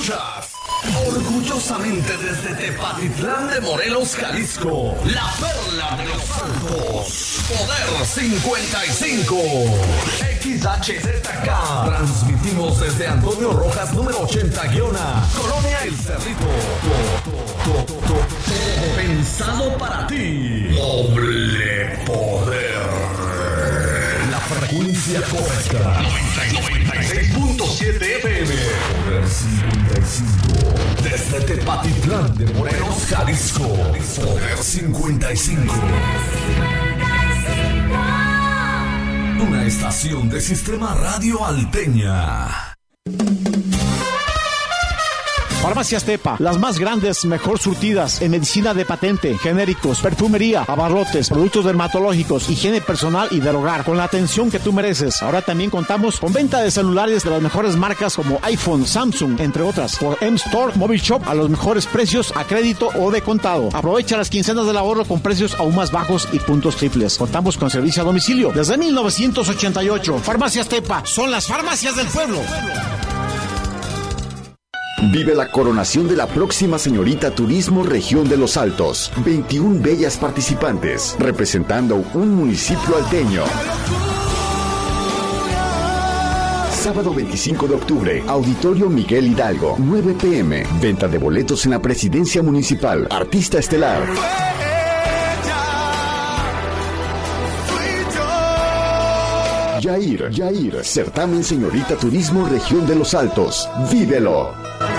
Escuchas orgullosamente desde Tepatitlán de Morelos, Jalisco, la perla de los Altos, Poder 55, XHZK. Transmitimos desde Antonio Rojas, número 80-A, Colonia El Cerrito. Pensado para ti. Doble poder. La frecuencia correcta. 96.7 FM. Poder 55. Desde Tepatitlán de Morelos, Jalisco. Poder 55. Una estación de Sistema Radio Alteña. Farmacias Tepa, las más grandes, mejor surtidas en medicina de patente, genéricos, perfumería, abarrotes, productos dermatológicos, higiene personal y del hogar, con la atención que tú mereces. Ahora también contamos con venta de celulares de las mejores marcas como iPhone, Samsung, entre otras, por M-Store Mobile Shop a los mejores precios a crédito o de contado. Aprovecha las quincenas del ahorro con precios aún más bajos y puntos triples. Contamos con servicio a domicilio desde 1988. Farmacias Tepa, son las farmacias del pueblo. Vive la coronación de la próxima señorita Turismo Región de los Altos. 21 bellas participantes, representando un municipio alteño. Sábado 25 de octubre, Auditorio Miguel Hidalgo, 9 p.m. Venta de boletos en la Presidencia Municipal. Artista estelar. Yair, certamen señorita Turismo Región de los Altos. ¡Vívelo!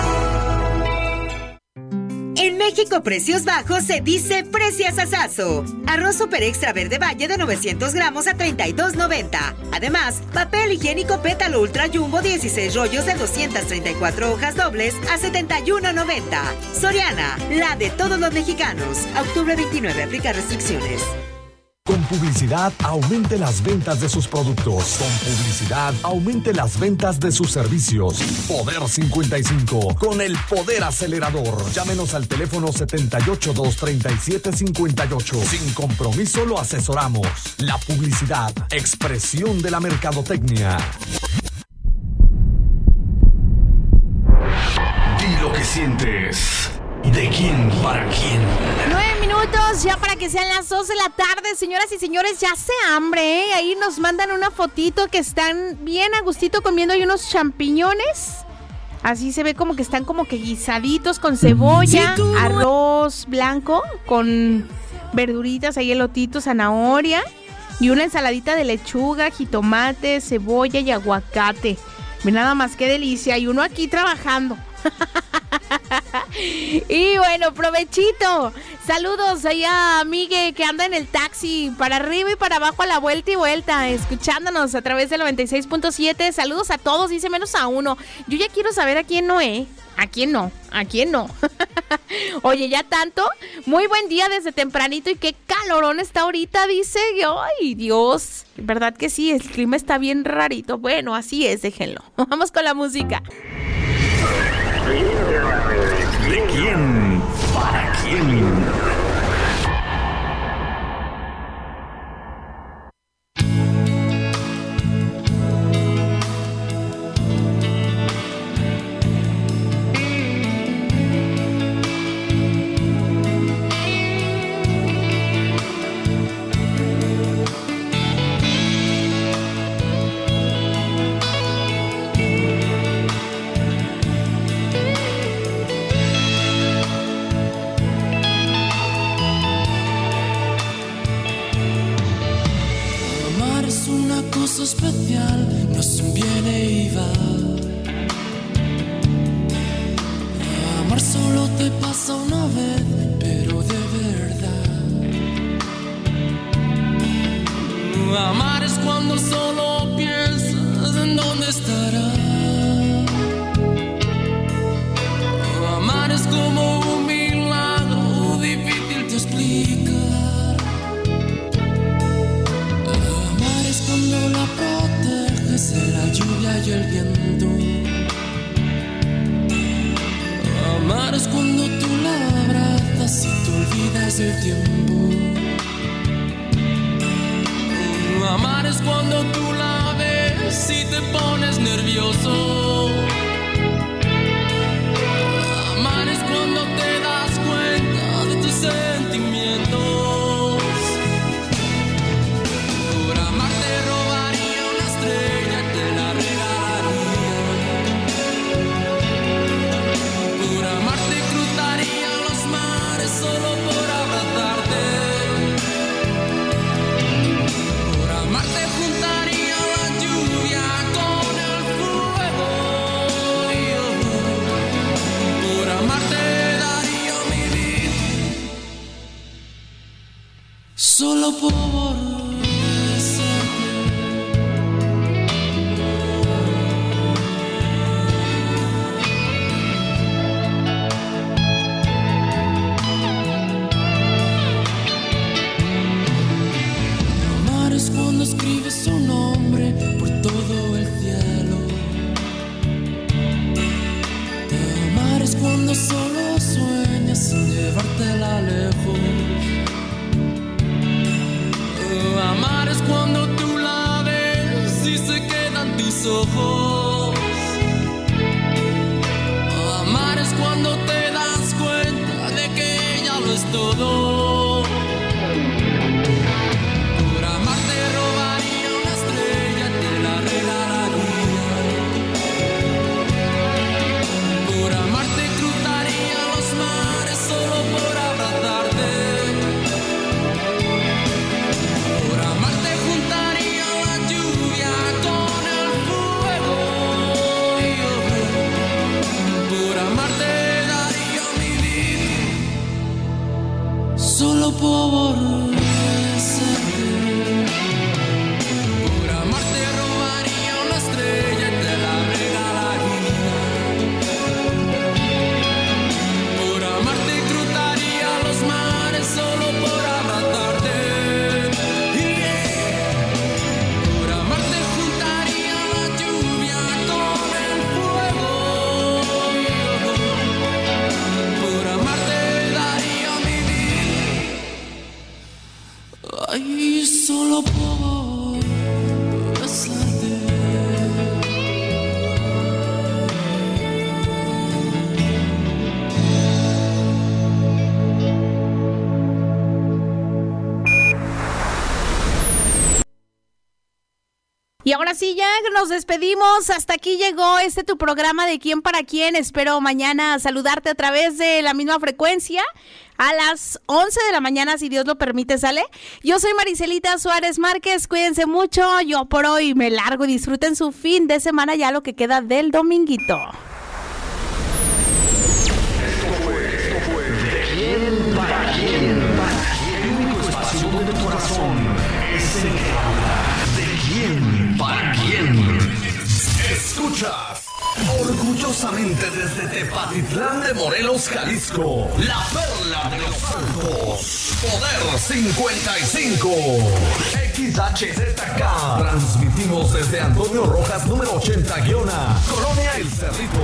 En México, precios bajos se dice preciasasazo. Arroz Super Extra Verde Valle de 900 gramos a $32.90. Además, papel higiénico Pétalo Ultra Jumbo 16 rollos de 234 hojas dobles a $71.90. Soriana, la de todos los mexicanos. A octubre 29, aplica restricciones. Con publicidad, aumente las ventas de sus productos. Con publicidad, aumente las ventas de sus servicios. Poder 55, con el poder acelerador. Llámenos al teléfono 782-3758. Sin compromiso lo asesoramos. La publicidad, expresión de la mercadotecnia. Di lo que sientes. ¿De quién para quién? 9 minutos ya para que sean las 2 de la tarde, señoras y señores, ya hace hambre, ¿eh? Ahí nos mandan una fotito que están bien a gustito comiendo ahí unos champiñones. Así se ve como que están como que guisaditos con cebolla, arroz blanco con verduritas, ahí elotitos, zanahoria y una ensaladita de lechuga, jitomate, cebolla y aguacate. Ve nada más qué delicia, y uno aquí trabajando. Y bueno, provechito. Saludos allá a Migue que anda en el taxi para arriba y para abajo a la vuelta y vuelta, escuchándonos a través del 96.7. Saludos a todos, dice menos a uno. Yo ya quiero saber a quién no, ¿A quién no? ¿A quién no? Oye, ya tanto. Muy buen día desde tempranito y qué calorón está ahorita, dice. Ay, Dios. ¿Verdad que sí? El clima está bien rarito. Bueno, así es, déjenlo. Vamos con la música. ¿De quién para quién? Especial, no es un viene y va. Amar solo te pasa una vez, pero de verdad. Amar es cuando solo piensas en dónde estará. Amar es como un milagro difícil de explicar. Cuando la proteges de la lluvia y el viento. Amar es cuando tú la abrazas y te olvidas del tiempo. Amar es cuando tú la ves y te pones nervioso. solo por amar es cuando escribes su nombre por todo el cielo. Te amar es cuando solo sueñas sin llevártela lejos. Amar es cuando tú la ves y se quedan tus ojos. Amar es cuando te das cuenta de que ella lo es todo. Por amar te robaría una estrella, te la regalaría. Por amar te cruzaría los mares solo por abrazarte. Solo por besarte. Por amarte robaría una estrella y te la regalaría. Por amarte cruzaría los mares solo por abrazarte. Por amarte juntaría la lluvia con el fuego. Por amarte daría mi vida. Ay, solo por besarte. Y ahora sí, ya nos despedimos. Hasta aquí llegó tu programa de Quién para Quién. Espero mañana saludarte a través de la misma frecuencia a las 11 de la mañana, si Dios lo permite, ¿sale? Yo soy Maricelita Suárez Márquez. Cuídense mucho. Yo por hoy me largo. Disfruten su fin de semana, ya lo que queda del dominguito. Esto fue de Quién para Quién. El único espacio donde tu corazón es el que habla. De Quién para Quién. Escuchas orgullosamente desde Tepatitlán de Morelos, Jalisco, la perla de los Altos, Poder 55, XHZK. Transmitimos desde Antonio Rojas, número 80-A, Colonia El Cerrito.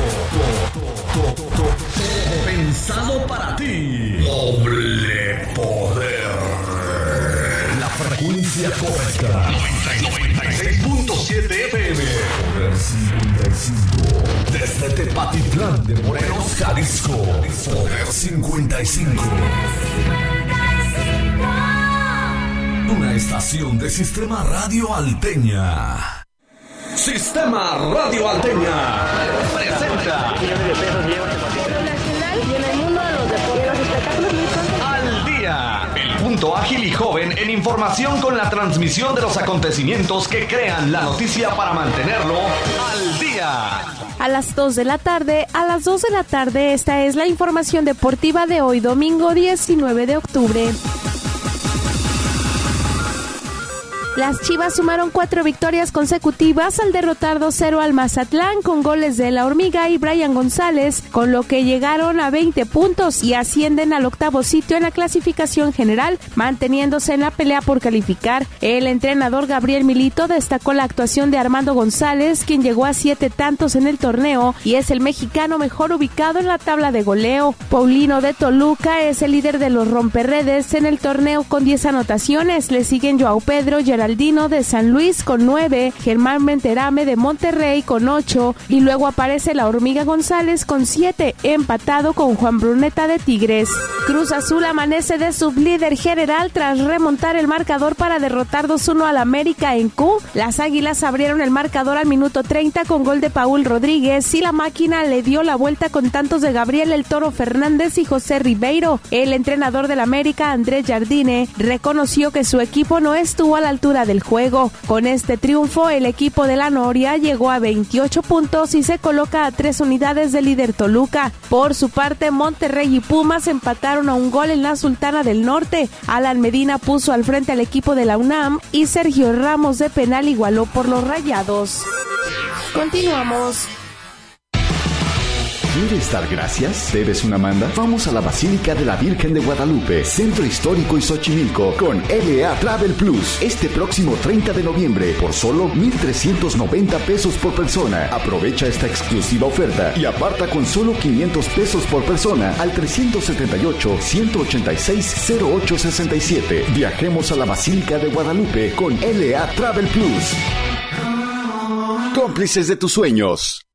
Todo pensado para ti. Doble poder. La frecuencia correcta. 96.7 FM. Poder 55. Desde Tepatitlán de Morelos, Jalisco. Poder 55. Una estación de Sistema Radio Alteña. Sistema Radio Alteña presenta Y en el mundo de los deportes, los espectáculos Al Día. El punto ágil y joven en información con la transmisión de los acontecimientos que crean la noticia para mantenerlo al día. a las 2 de la tarde. A las 2 de la tarde, esta es la información deportiva de hoy, domingo 19 de octubre. Las Chivas sumaron 4 victorias consecutivas al derrotar 2-0 al Mazatlán con goles de La Hormiga y Brian González, con lo que llegaron a 20 puntos y ascienden al 8º sitio en la clasificación general, manteniéndose en la pelea por calificar. El entrenador Gabriel Milito destacó la actuación de Armando González, quien llegó a 7 tantos en el torneo y es el mexicano mejor ubicado en la tabla de goleo. Paulino de Toluca es el líder de los romperredes en el torneo con 10 anotaciones. Le siguen Joao Pedro, Geraldino de San Luis con 9, Germán Menterame de Monterrey con 8 y luego aparece La Hormiga González con 7, empatado con Juan Bruneta de Tigres. Cruz Azul amanece de sublíder general tras remontar el marcador para derrotar 2-1 al América en Q. Las Águilas abrieron el marcador al minuto 30 con gol de Paul Rodríguez y la máquina le dio la vuelta con tantos de Gabriel El Toro Fernández y José Ribeiro. El entrenador del América, Andrés Jardine, reconoció que su equipo no estuvo a la altura apertura del juego. Con este triunfo, el equipo de la Noria llegó a 28 puntos y se coloca a 3 unidades del líder Toluca. Por su parte, Monterrey y Pumas empataron a un gol en la Sultana del Norte. Alan Medina puso al frente al equipo de la UNAM y Sergio Ramos de penal igualó por los Rayados. Continuamos. ¿Quieres dar gracias? ¿Debes una manda? Vamos a la Basílica de la Virgen de Guadalupe, Centro Histórico y Xochimilco, con LA Travel Plus. Este próximo 30 de noviembre, por solo 1,390 pesos por persona. Aprovecha esta exclusiva oferta y aparta con solo 500 pesos por persona al 378-186-0867. Viajemos a la Basílica de Guadalupe con LA Travel Plus. Cómplices de tus sueños.